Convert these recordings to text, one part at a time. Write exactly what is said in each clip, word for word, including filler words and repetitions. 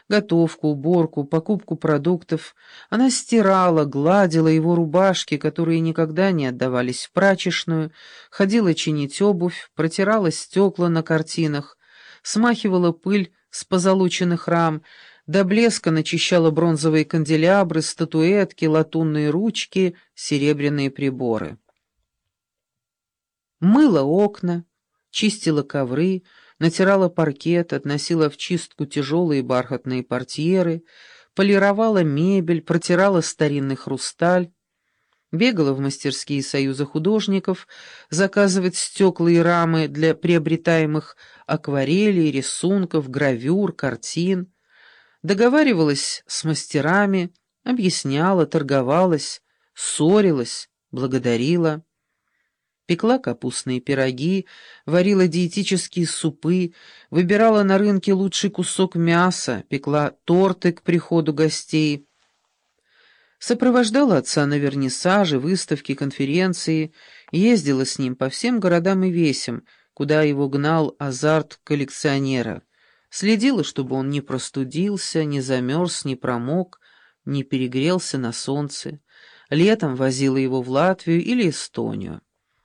Готовку, уборку, покупку продуктов. Она стирала, гладила его рубашки, которые никогда не отдавались в прачечную, ходила чинить обувь, протирала стекла на картинах, смахивала пыль с позолоченных рам, до блеска начищала бронзовые канделябры, статуэтки, латунные ручки, серебряные приборы. Мыла окна, чистила ковры, натирала паркет, относила в чистку тяжелые бархатные портьеры, полировала мебель, протирала старинный хрусталь, бегала в мастерские союза художников, заказывать стекла и рамы для приобретаемых акварелей, рисунков, гравюр, картин, договаривалась с мастерами, объясняла, торговалась, ссорилась, благодарила. Пекла капустные пироги, варила диетические супы, выбирала на рынке лучший кусок мяса, пекла торты к приходу гостей, сопровождала отца на вернисажи, выставки, конференции, ездила с ним по всем городам и весям, куда его гнал азарт коллекционера, следила, чтобы он не простудился, не замерз, не промок, не перегрелся на солнце, летом возила его в Латвию или Эстонию.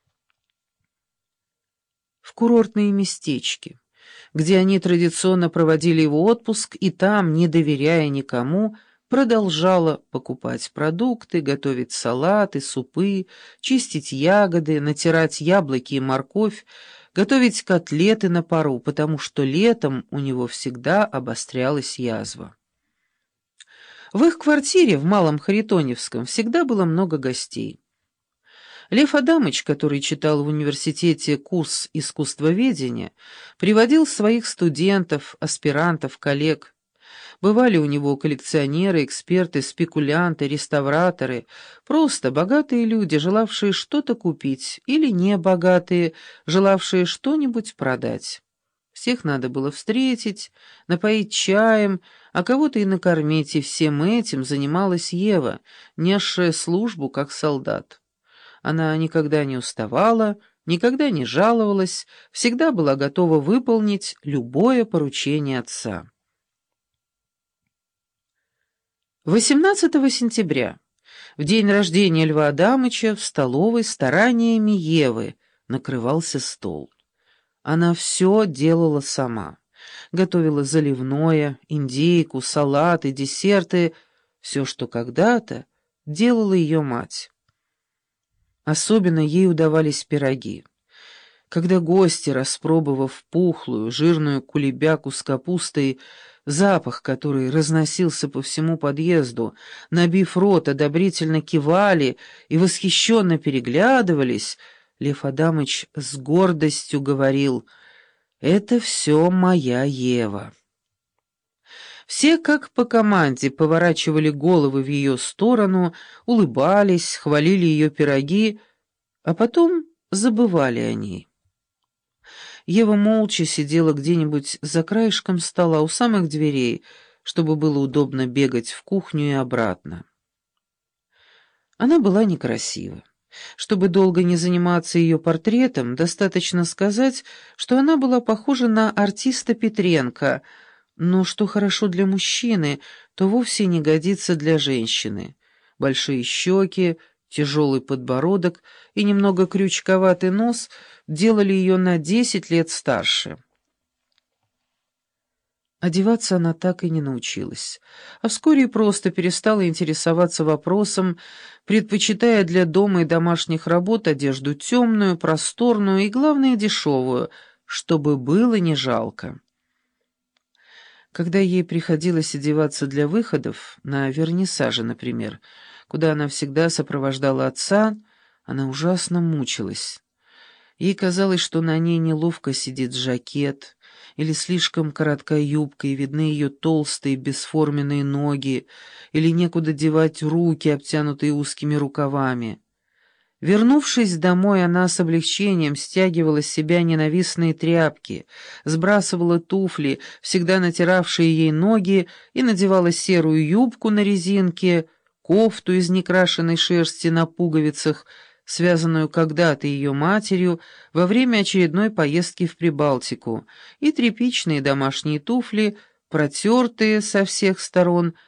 В курортные местечки, где они традиционно проводили его отпуск, и там, не доверяя никому, продолжала покупать продукты, готовить салаты, супы, чистить ягоды, натирать яблоки и морковь, готовить котлеты на пару, потому что летом у него всегда обострялась язва. В их квартире в Малом Харитоневском всегда было много гостей. Лев Адамыч, который читал в университете курс искусствоведения, приводил своих студентов, аспирантов, коллег. Бывали у него коллекционеры, эксперты, спекулянты, реставраторы, просто богатые люди, желавшие что-то купить, или небогатые, желавшие что-нибудь продать. Всех надо было встретить, напоить чаем, а кого-то и накормить, и всем этим занималась Ева, несшая службу как солдат. Она никогда не уставала, никогда не жаловалась, всегда была готова выполнить любое поручение отца. восемнадцатого сентября, в день рождения Льва Адамыча, в столовой стараниями Евы накрывался стол. Она все делала сама. Готовила заливное, индейку, салаты, десерты, все, что когда-то делала ее мать. Особенно ей удавались пироги. Когда гости, распробовав пухлую, жирную кулебяку с капустой, запах, который разносился по всему подъезду, набив рот, одобрительно кивали и восхищенно переглядывались, Лев Адамыч с гордостью говорил: «Это все моя Ева». Все, как по команде, поворачивали головы в ее сторону, улыбались, хвалили ее пироги, а потом забывали о ней. Ева молча сидела где-нибудь за краешком стола у самых дверей, чтобы было удобно бегать в кухню и обратно. Она была некрасива. Чтобы долго не заниматься ее портретом, достаточно сказать, что она была похожа на артиста Петренко, но что хорошо для мужчины, то вовсе не годится для женщины. Большие щеки, тяжелый подбородок и немного крючковатый нос делали ее на десять лет старше. Одеваться она так и не научилась, а вскоре просто перестала интересоваться вопросом, предпочитая для дома и домашних работ одежду темную, просторную и, главное, дешевую, чтобы было не жалко. Когда ей приходилось одеваться для выходов, на вернисаже, например, куда она всегда сопровождала отца, она ужасно мучилась. Ей казалось, что на ней неловко сидит жакет, или слишком коротка юбка, и видны ее толстые бесформенные ноги, или некуда девать руки, обтянутые узкими рукавами. Вернувшись домой, она с облегчением стягивала с себя ненавистные тряпки, сбрасывала туфли, всегда натиравшие ей ноги, и надевала серую юбку на резинке, кофту из некрашенной шерсти на пуговицах, связанную когда-то ее матерью во время очередной поездки в Прибалтику, и тряпичные домашние туфли, протертые со всех сторон,